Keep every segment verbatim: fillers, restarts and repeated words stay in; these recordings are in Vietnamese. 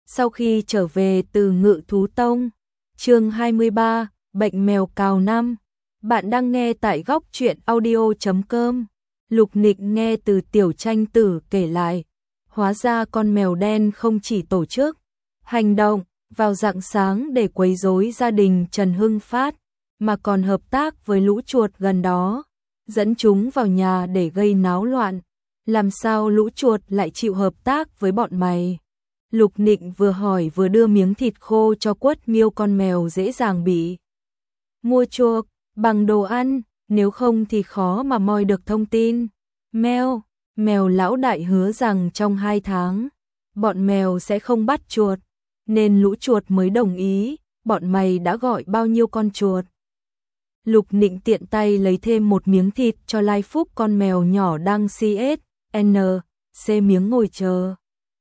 Sau khi trở về từ Ngự Thú Tông, chương hai mươi ba, bệnh mèo cào năm. Bạn đang nghe tại góc truyện audio chấm com. Lục Nịnh nghe từ Tiểu Tranh Tử kể lại, hóa ra con mèo đen không chỉ tổ chức hành động vào rạng sáng để quấy rối gia đình Trần Hưng Phát, mà còn hợp tác với lũ chuột gần đó, dẫn chúng vào nhà để gây náo loạn. Làm sao lũ chuột lại chịu hợp tác với bọn mày? Lục Nịnh vừa hỏi vừa đưa miếng thịt khô cho Quất Miêu, con mèo dễ dàng bị mua chuộc bằng đồ ăn, nếu không thì khó mà moi được thông tin. Mèo, mèo lão đại hứa rằng trong hai tháng, bọn mèo sẽ không bắt chuột, nên lũ chuột mới đồng ý. Bọn mày đã gọi bao nhiêu con chuột? Lục Nịnh tiện tay lấy thêm một miếng thịt cho Lai Phúc, con mèo nhỏ đang xê ét en xê miếng ngồi chờ.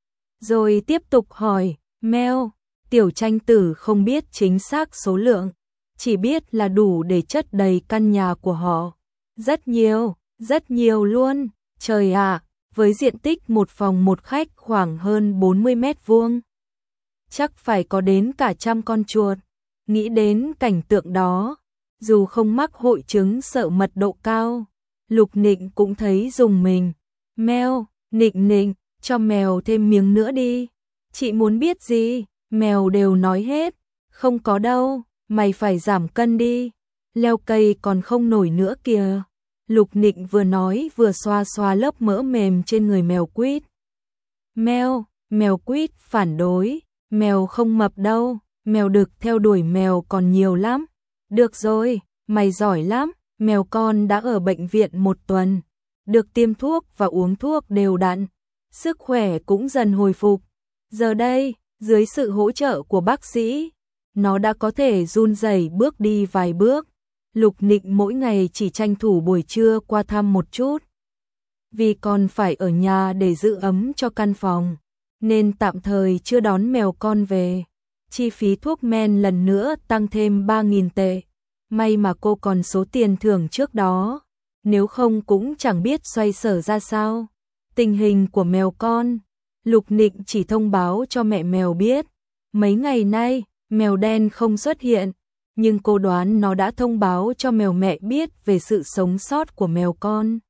Rồi tiếp tục hỏi, mèo, Tiểu Tranh Tử không biết chính xác số lượng, chỉ biết là đủ để chất đầy căn nhà của họ. Rất nhiều, rất nhiều luôn, trời ạ, với diện tích một phòng một khách khoảng hơn bốn mươi mét vuông. Chắc phải có đến cả trăm con chuột. Nghĩ đến cảnh tượng đó, dù không mắc hội chứng sợ mật độ cao, Lục Nịnh cũng thấy rùng mình. Mèo, Nịnh Nịnh, cho mèo thêm miếng nữa đi. Chị muốn biết gì? Mèo đều nói hết. Không có đâu, mày phải giảm cân đi. Leo cây còn không nổi nữa kìa. Lục Nịnh vừa nói vừa xoa xoa lớp mỡ mềm trên người mèo Quýt. Mèo, mèo Quýt phản đối. Mèo không mập đâu, mèo đực theo đuổi mèo còn nhiều lắm. Được rồi, mày giỏi lắm. Mèo con đã ở bệnh viện một tuần, được tiêm thuốc và uống thuốc đều đặn, sức khỏe cũng dần hồi phục. Giờ đây, dưới sự hỗ trợ của bác sĩ, nó đã có thể run rẩy bước đi vài bước. Lục Nịnh mỗi ngày chỉ tranh thủ buổi trưa qua thăm một chút, vì còn phải ở nhà để giữ ấm cho căn phòng, nên tạm thời chưa đón mèo con về. Chi phí thuốc men lần nữa tăng thêm ba nghìn tệ. May mà cô còn số tiền thưởng trước đó, nếu không cũng chẳng biết xoay sở ra sao. Tình hình của mèo con, Lục Nịnh chỉ thông báo cho mẹ mèo biết. Mấy ngày nay, mèo đen không xuất hiện, nhưng cô đoán nó đã thông báo cho mèo mẹ biết về sự sống sót của mèo con.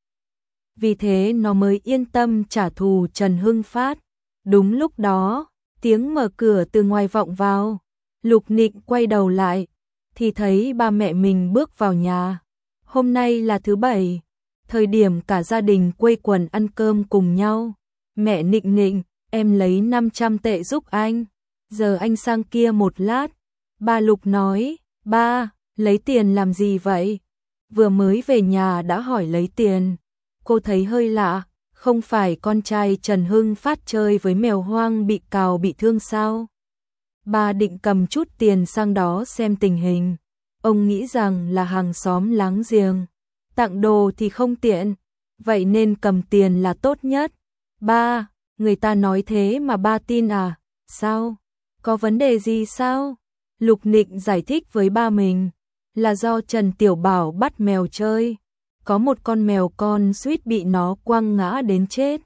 Vì thế nó mới yên tâm trả thù Trần Hưng Phát. Đúng lúc đó, tiếng mở cửa từ ngoài vọng vào. Lục Nịnh quay đầu lại, thì thấy ba mẹ mình bước vào nhà. Hôm nay là thứ bảy, thời điểm cả gia đình quây quần ăn cơm cùng nhau. Mẹ Nịnh Nịnh, em lấy năm trăm tệ giúp anh. Giờ anh sang kia một lát. Ba Lục nói, ba, lấy tiền làm gì vậy? Vừa mới về nhà đã hỏi lấy tiền. Cô thấy hơi lạ, không phải con trai Trần Hưng Phát chơi với mèo hoang bị cào bị thương sao? Bà định cầm chút tiền sang đó xem tình hình. Ông nghĩ rằng là hàng xóm láng giềng, tặng đồ thì không tiện, vậy nên cầm tiền là tốt nhất. Ba, người ta nói thế mà ba tin à? Sao? Có vấn đề gì sao? Lục Nịnh giải thích với ba mình, là do Trần Tiểu Bảo bắt mèo chơi. Có một con mèo con suýt bị nó quăng ngã đến chết.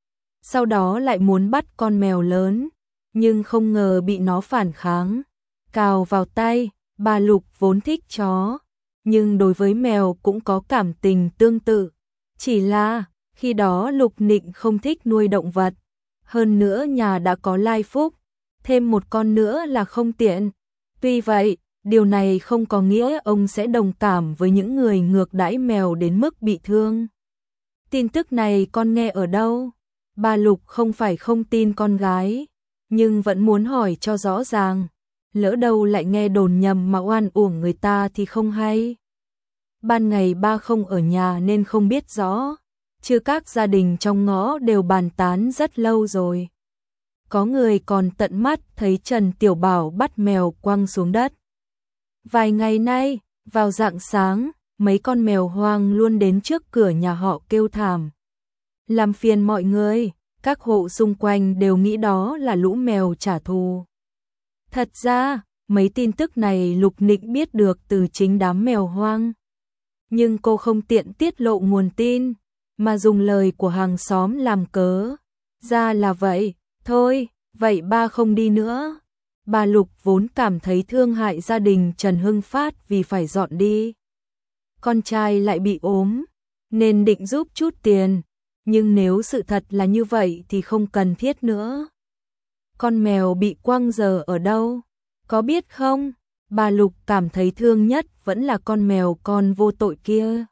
Sau đó lại muốn bắt con mèo lớn, nhưng không ngờ bị nó phản kháng, cào vào tay. Bà Lục vốn thích chó, nhưng đối với mèo cũng có cảm tình tương tự. Chỉ là, khi đó Lục Nịnh không thích nuôi động vật. Hơn nữa nhà đã có Lai Phúc, thêm một con nữa là không tiện. Tuy vậy, điều này không có nghĩa ông sẽ đồng cảm với những người ngược đãi mèo đến mức bị thương. Tin tức này con nghe ở đâu? Bà Lục không phải không tin con gái, nhưng vẫn muốn hỏi cho rõ ràng. Lỡ đâu lại nghe đồn nhầm mà oan uổng người ta thì không hay. Ban ngày ba không ở nhà nên không biết rõ, chứ các gia đình trong ngõ đều bàn tán rất lâu rồi. Có người còn tận mắt thấy Trần Tiểu Bảo bắt mèo quăng xuống đất. Vài ngày nay, vào rạng sáng, mấy con mèo hoang luôn đến trước cửa nhà họ kêu thảm, làm phiền mọi người. Các hộ xung quanh đều nghĩ đó là lũ mèo trả thù. Thật ra, mấy tin tức này Lục Nịnh biết được từ chính đám mèo hoang. Nhưng cô không tiện tiết lộ nguồn tin, mà dùng lời của hàng xóm làm cớ. Ra là vậy, thôi, vậy ba không đi nữa. Bà Lục vốn cảm thấy thương hại gia đình Trần Hưng Phát vì phải dọn đi. Con trai lại bị ốm, nên định giúp chút tiền, nhưng nếu sự thật là như vậy thì không cần thiết nữa. Con mèo bị quăng giờ ở đâu? Có biết không? Bà Lục cảm thấy thương nhất vẫn là con mèo con vô tội kia.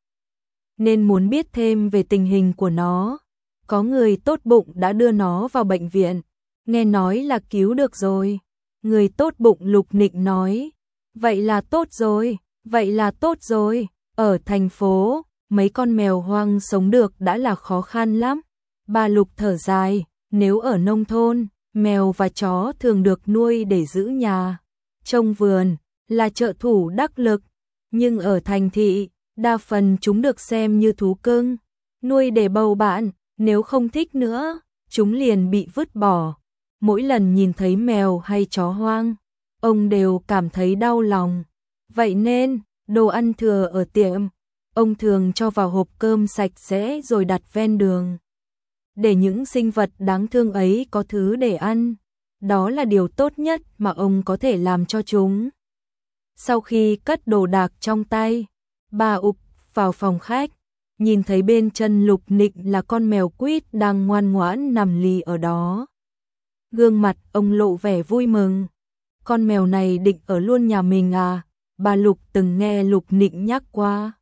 Nên muốn biết thêm về tình hình của nó. Có người tốt bụng đã đưa nó vào bệnh viện, nghe nói là cứu được rồi. Người tốt bụng Lục Nịnh nói, vậy là tốt rồi, vậy là tốt rồi. Ở thành phố, mấy con mèo hoang sống được đã là khó khăn lắm. Bà Lục thở dài, nếu ở nông thôn, mèo và chó thường được nuôi để giữ nhà, trông vườn, là trợ thủ đắc lực. Nhưng ở thành thị, đa phần chúng được xem như thú cưng, nuôi để bầu bạn, nếu không thích nữa, chúng liền bị vứt bỏ. Mỗi lần nhìn thấy mèo hay chó hoang, ông đều cảm thấy đau lòng. Vậy nên, đồ ăn thừa ở tiệm, ông thường cho vào hộp cơm sạch sẽ rồi đặt ven đường, để những sinh vật đáng thương ấy có thứ để ăn. Đó là điều tốt nhất mà ông có thể làm cho chúng. Sau khi cất đồ đạc trong tay, bà ụp vào phòng khách, nhìn thấy bên chân Lục Nịnh là con mèo quýt đang ngoan ngoãn nằm lì ở đó. Gương mặt ông lộ vẻ vui mừng. Con mèo này định ở luôn nhà mình à? Bà Lục từng nghe Lục Nịnh nhắc qua,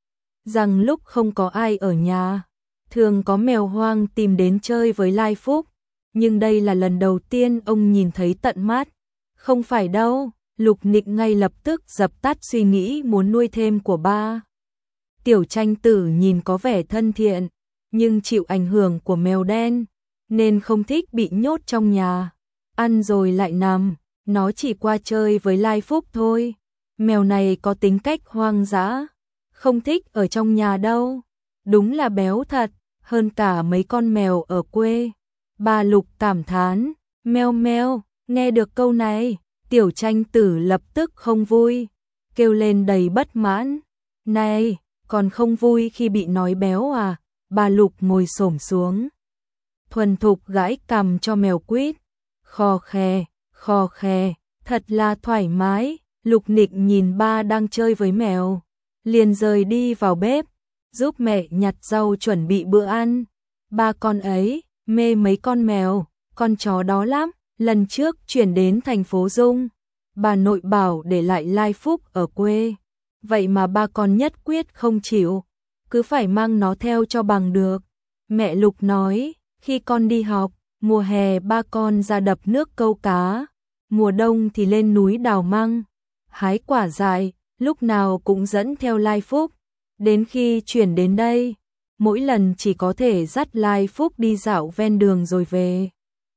rằng lúc không có ai ở nhà, thường có mèo hoang tìm đến chơi với Lai Phúc. Nhưng đây là lần đầu tiên ông nhìn thấy tận mắt. Không phải đâu, Lục Nịnh ngay lập tức dập tắt suy nghĩ muốn nuôi thêm của ba. Tiểu Tranh Tử nhìn có vẻ thân thiện, nhưng chịu ảnh hưởng của mèo đen, nên không thích bị nhốt trong nhà, ăn rồi lại nằm. Nó chỉ qua chơi với Lai Phúc thôi. Mèo này có tính cách hoang dã, không thích ở trong nhà đâu. Đúng là béo thật, hơn cả mấy con mèo ở quê. Bà Lục cảm thán, meo meo. Nghe được câu này, Tiểu Tranh Tử lập tức không vui, kêu lên đầy bất mãn. Này, còn không vui khi bị nói béo à? Bà Lục ngồi xổm xuống, thuần thục gãi cằm cho mèo quýt. Khò khè, khò khè, thật là thoải mái. Lục Nịnh nhìn ba đang chơi với mèo, liền rời đi vào bếp, giúp mẹ nhặt rau chuẩn bị bữa ăn. Ba con ấy, mê mấy con mèo, con chó đó lắm. Lần trước chuyển đến thành phố Dung, bà nội bảo để lại Lai Phúc ở quê. Vậy mà ba con nhất quyết không chịu, cứ phải mang nó theo cho bằng được. Mẹ Lục nói, khi con đi học, mùa hè ba con ra đập nước câu cá, mùa đông thì lên núi đào măng, hái quả dại, lúc nào cũng dẫn theo Lai Phúc. Đến khi chuyển đến đây, mỗi lần chỉ có thể dắt Lai Phúc đi dạo ven đường rồi về.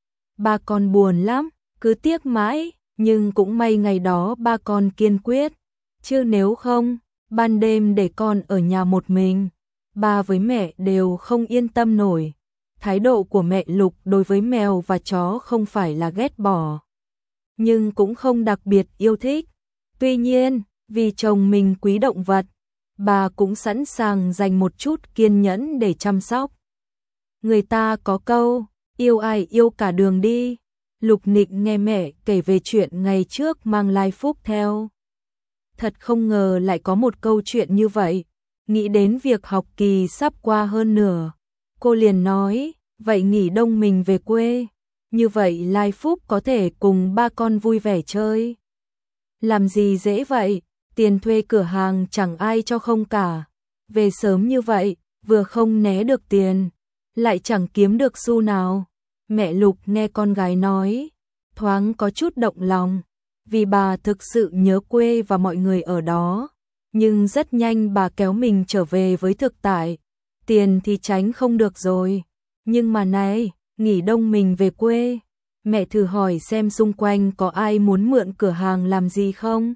Ba con buồn lắm, cứ tiếc mãi, nhưng cũng may ngày đó ba con kiên quyết. Chứ nếu không, ban đêm để con ở nhà một mình, ba với mẹ đều không yên tâm nổi. Thái độ của mẹ Lục đối với mèo và chó không phải là ghét bỏ, nhưng cũng không đặc biệt yêu thích. Tuy nhiên, vì chồng mình quý động vật, bà cũng sẵn sàng dành một chút kiên nhẫn để chăm sóc. Người ta có câu, yêu ai yêu cả đường đi. Lục Nịnh nghe mẹ kể về chuyện ngày trước mang Lai Phúc theo. Thật không ngờ lại có một câu chuyện như vậy. Nghĩ đến việc học kỳ sắp qua hơn nửa, cô liền nói, vậy nghỉ đông mình về quê. Như vậy Lai Phúc có thể cùng ba con vui vẻ chơi. Làm gì dễ vậy, tiền thuê cửa hàng chẳng ai cho không cả. Về sớm như vậy, vừa không né được tiền, lại chẳng kiếm được xu nào. Mẹ Lục nghe con gái nói, thoáng có chút động lòng, vì bà thực sự nhớ quê và mọi người ở đó. Nhưng rất nhanh bà kéo mình trở về với thực tại. Tiền thì tránh không được rồi, nhưng mà này, nghỉ đông mình về quê. Mẹ thử hỏi xem xung quanh có ai muốn mượn cửa hàng làm gì không?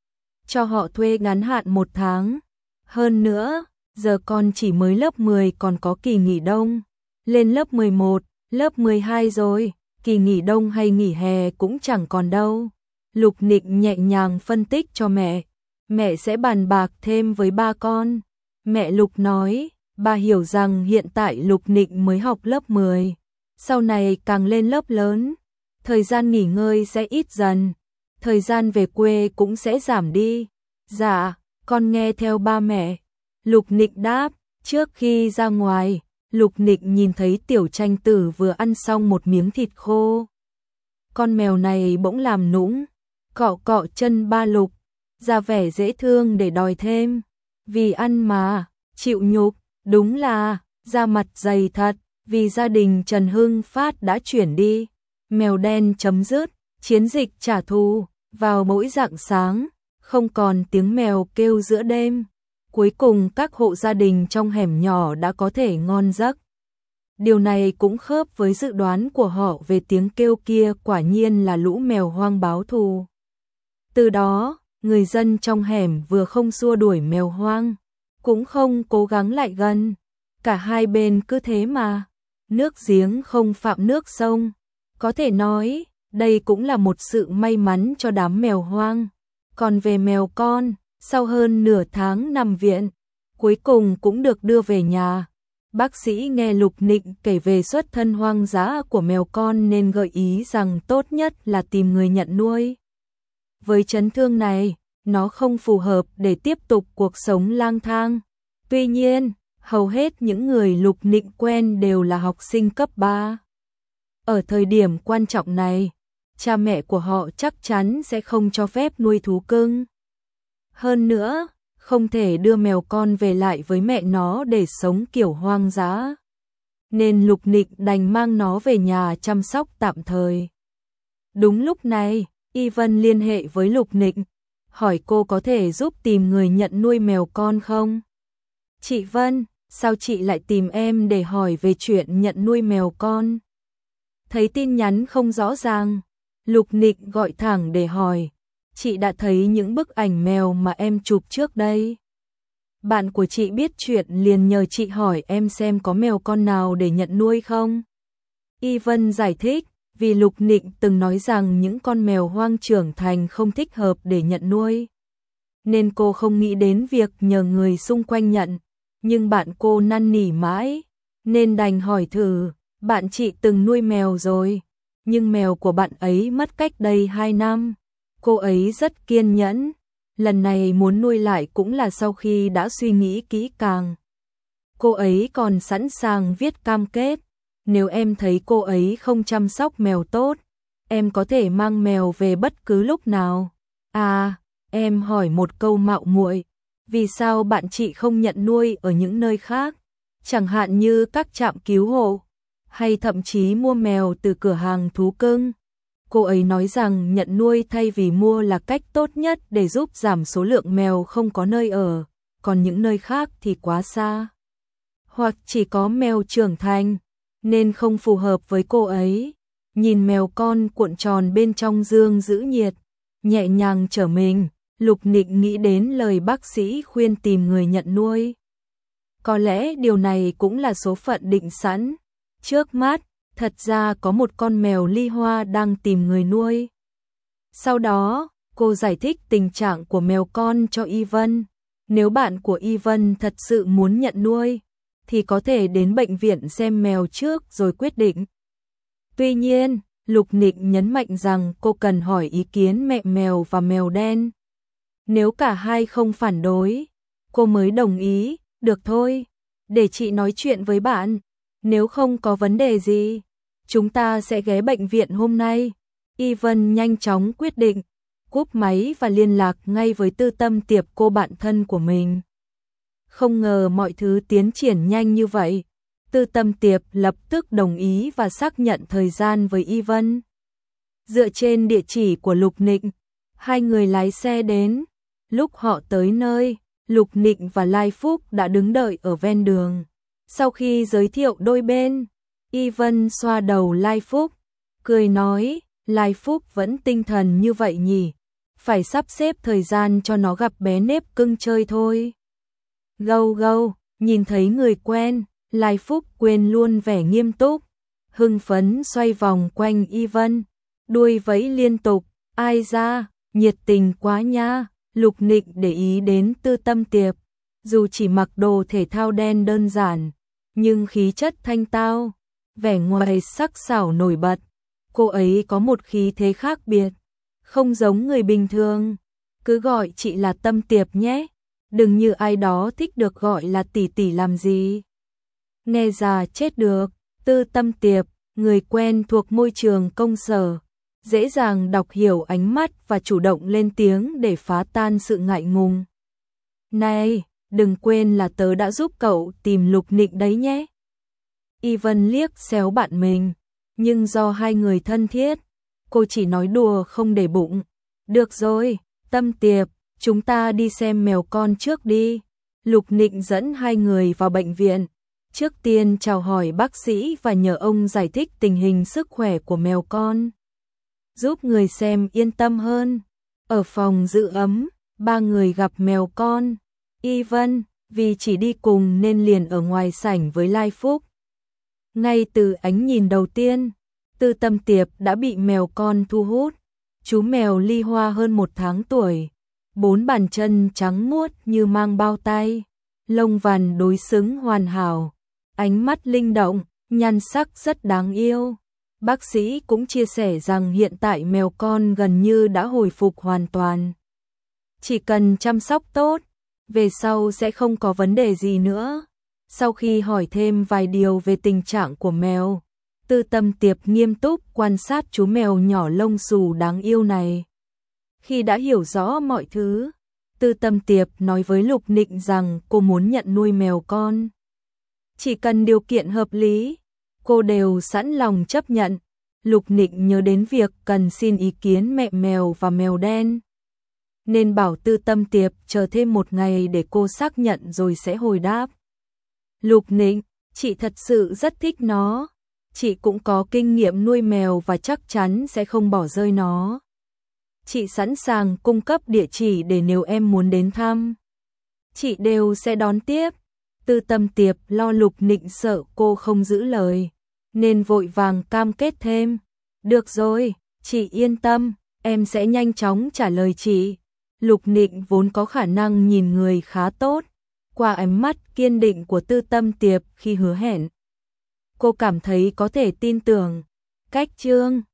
Cho họ thuê ngắn hạn một tháng. Hơn nữa, giờ con chỉ mới lớp mười còn có kỳ nghỉ đông. Lên lớp mười một, lớp mười hai rồi, kỳ nghỉ đông hay nghỉ hè cũng chẳng còn đâu. Lục Nịnh nhẹ nhàng phân tích cho mẹ. Mẹ sẽ bàn bạc thêm với ba con. Mẹ Lục nói, bà hiểu rằng hiện tại Lục Nịnh mới học lớp mười. Sau này càng lên lớp lớn, thời gian nghỉ ngơi sẽ ít dần, thời gian về quê cũng sẽ giảm đi. Dạ, con nghe theo ba mẹ. Lục Nịch đáp. Trước khi ra ngoài, Lục Nịch nhìn thấy Tiểu Tranh Tử vừa ăn xong một miếng thịt khô. Con mèo này bỗng làm nũng, cọ cọ chân ba Lục, ra vẻ dễ thương để đòi thêm. Vì ăn mà, chịu nhục, đúng là, da mặt dày thật, vì gia đình Trần Hưng Phát đã chuyển đi. Mèo đen chấm dứt, chiến dịch trả thù, vào mỗi rạng sáng, không còn tiếng mèo kêu giữa đêm. Cuối cùng các hộ gia đình trong hẻm nhỏ đã có thể ngon giấc. Điều này cũng khớp với dự đoán của họ về tiếng kêu kia, quả nhiên là lũ mèo hoang báo thù. Từ đó, người dân trong hẻm vừa không xua đuổi mèo hoang, cũng không cố gắng lại gần. Cả hai bên cứ thế mà, nước giếng không phạm nước sông. Có thể nói, đây cũng là một sự may mắn cho đám mèo hoang. Còn về mèo con, sau hơn nửa tháng nằm viện, cuối cùng cũng được đưa về nhà. Bác sĩ nghe Lục Nịch kể về xuất thân hoang dã của mèo con nên gợi ý rằng tốt nhất là tìm người nhận nuôi. Với chấn thương này, nó không phù hợp để tiếp tục cuộc sống lang thang. Tuy nhiên, hầu hết những người Lục Nịch quen đều là học sinh cấp ba. Ở thời điểm quan trọng này, cha mẹ của họ chắc chắn sẽ không cho phép nuôi thú cưng. Hơn nữa, không thể đưa mèo con về lại với mẹ nó để sống kiểu hoang dã. Nên Lục Nịch đành mang nó về nhà chăm sóc tạm thời. Đúng lúc này, Y Vân liên hệ với Lục Nịch, hỏi cô có thể giúp tìm người nhận nuôi mèo con không? Chị Vân, sao chị lại tìm em để hỏi về chuyện nhận nuôi mèo con? Thấy tin nhắn không rõ ràng, Lục Nịch gọi thẳng để hỏi. Chị đã thấy những bức ảnh mèo mà em chụp trước đây. Bạn của chị biết chuyện liền nhờ chị hỏi em xem có mèo con nào để nhận nuôi không? Y Vân giải thích, vì Lục Nịch từng nói rằng những con mèo hoang trưởng thành không thích hợp để nhận nuôi. Nên cô không nghĩ đến việc nhờ người xung quanh nhận. Nhưng bạn cô năn nỉ mãi, nên đành hỏi thử. Bạn chị từng nuôi mèo rồi, nhưng mèo của bạn ấy mất cách đây hai năm. Cô ấy rất kiên nhẫn, lần này muốn nuôi lại cũng là sau khi đã suy nghĩ kỹ càng. Cô ấy còn sẵn sàng viết cam kết, nếu em thấy cô ấy không chăm sóc mèo tốt, em có thể mang mèo về bất cứ lúc nào. À, em hỏi một câu mạo muội, vì sao bạn chị không nhận nuôi ở những nơi khác, chẳng hạn như các trạm cứu hộ, hay thậm chí mua mèo từ cửa hàng thú cưng? Cô ấy nói rằng nhận nuôi thay vì mua là cách tốt nhất để giúp giảm số lượng mèo không có nơi ở, còn những nơi khác thì quá xa, hoặc chỉ có mèo trưởng thành, nên không phù hợp với cô ấy. Nhìn mèo con cuộn tròn bên trong giường giữ nhiệt, nhẹ nhàng trở mình, Lục Nịch nghĩ đến lời bác sĩ khuyên tìm người nhận nuôi. Có lẽ điều này cũng là số phận định sẵn. Trước mắt, thật ra có một con mèo ly hoa đang tìm người nuôi. Sau đó, cô giải thích tình trạng của mèo con cho Y Vân. Nếu bạn của Y Vân thật sự muốn nhận nuôi, thì có thể đến bệnh viện xem mèo trước rồi quyết định. Tuy nhiên, Lục Nịch nhấn mạnh rằng cô cần hỏi ý kiến mẹ mèo và mèo đen. Nếu cả hai không phản đối, cô mới đồng ý. Được thôi, để chị nói chuyện với bạn. Nếu không có vấn đề gì, chúng ta sẽ ghé bệnh viện hôm nay. Y Vân nhanh chóng quyết định, cúp máy và liên lạc ngay với Tư Tâm Tiệp, cô bạn thân của mình. Không ngờ mọi thứ tiến triển nhanh như vậy. Tư Tâm Tiệp lập tức đồng ý và xác nhận thời gian với Y Vân. Dựa trên địa chỉ của Lục Nịch, hai người lái xe đến. Lúc họ tới nơi, Lục Nịch và Lai Phúc đã đứng đợi ở ven đường. Sau khi giới thiệu đôi bên, Y Vân xoa đầu Lai Phúc, cười nói, Lai Phúc vẫn tinh thần như vậy nhỉ, phải sắp xếp thời gian cho nó gặp bé nếp cưng chơi thôi. Gâu gâu, nhìn thấy người quen, Lai Phúc quên luôn vẻ nghiêm túc, hưng phấn xoay vòng quanh Y Vân, đuôi vẫy liên tục, ai ra, nhiệt tình quá nha. Lục Nịch để ý đến Tư Tâm Tiệp, dù chỉ mặc đồ thể thao đen đơn giản, nhưng khí chất thanh tao, vẻ ngoài sắc sảo nổi bật. Cô ấy có một khí thế khác biệt, không giống người bình thường. Cứ gọi chị là Tâm Tiệp nhé, đừng như ai đó thích được gọi là tỷ tỷ làm gì. Nghe già chết được. Tư Tâm Tiệp, người quen thuộc môi trường công sở, dễ dàng đọc hiểu ánh mắt và chủ động lên tiếng để phá tan sự ngại ngùng. Này, đừng quên là tớ đã giúp cậu tìm Lục Nịnh đấy nhé. Ivan liếc xéo bạn mình, nhưng do hai người thân thiết, cô chỉ nói đùa không để bụng. Được rồi, Tâm Tiệp, chúng ta đi xem mèo con trước đi. Lục Nịnh dẫn hai người vào bệnh viện. Trước tiên chào hỏi bác sĩ và nhờ ông giải thích tình hình sức khỏe của mèo con, giúp người xem yên tâm hơn. Ở phòng giữ ấm, ba người gặp mèo con. Ivan, vì chỉ đi cùng nên liền ở ngoài sảnh với Lai Phúc. Ngay từ ánh nhìn đầu tiên, Tư Tâm Tiệp đã bị mèo con thu hút. Chú mèo Ly Hoa hơn một tháng tuổi, bốn bàn chân trắng muốt như mang bao tay, lông vằn đối xứng hoàn hảo, ánh mắt linh động, nhan sắc rất đáng yêu. Bác sĩ cũng chia sẻ rằng hiện tại mèo con gần như đã hồi phục hoàn toàn. Chỉ cần chăm sóc tốt, về sau sẽ không có vấn đề gì nữa. Sau khi hỏi thêm vài điều về tình trạng của mèo, Tư Tâm Tiệp nghiêm túc quan sát chú mèo nhỏ lông xù đáng yêu này. Khi đã hiểu rõ mọi thứ, Tư Tâm Tiệp nói với Lục Nịnh rằng cô muốn nhận nuôi mèo con. Chỉ cần điều kiện hợp lý, cô đều sẵn lòng chấp nhận. Lục Nịnh nhớ đến việc cần xin ý kiến mẹ mèo và mèo đen, nên bảo Tư Tâm Tiệp chờ thêm một ngày để cô xác nhận rồi sẽ hồi đáp. Lục Nịnh, chị thật sự rất thích nó. Chị cũng có kinh nghiệm nuôi mèo và chắc chắn sẽ không bỏ rơi nó. Chị sẵn sàng cung cấp địa chỉ để nếu em muốn đến thăm, chị đều sẽ đón tiếp. Tư Tâm Tiệp lo Lục Nịnh sợ cô không giữ lời, nên vội vàng cam kết thêm. Được rồi, chị yên tâm, em sẽ nhanh chóng trả lời chị. Lục Nịnh vốn có khả năng nhìn người khá tốt, qua ánh mắt kiên định của Tư Tâm Tiệp khi hứa hẹn, cô cảm thấy có thể tin tưởng. Cách chương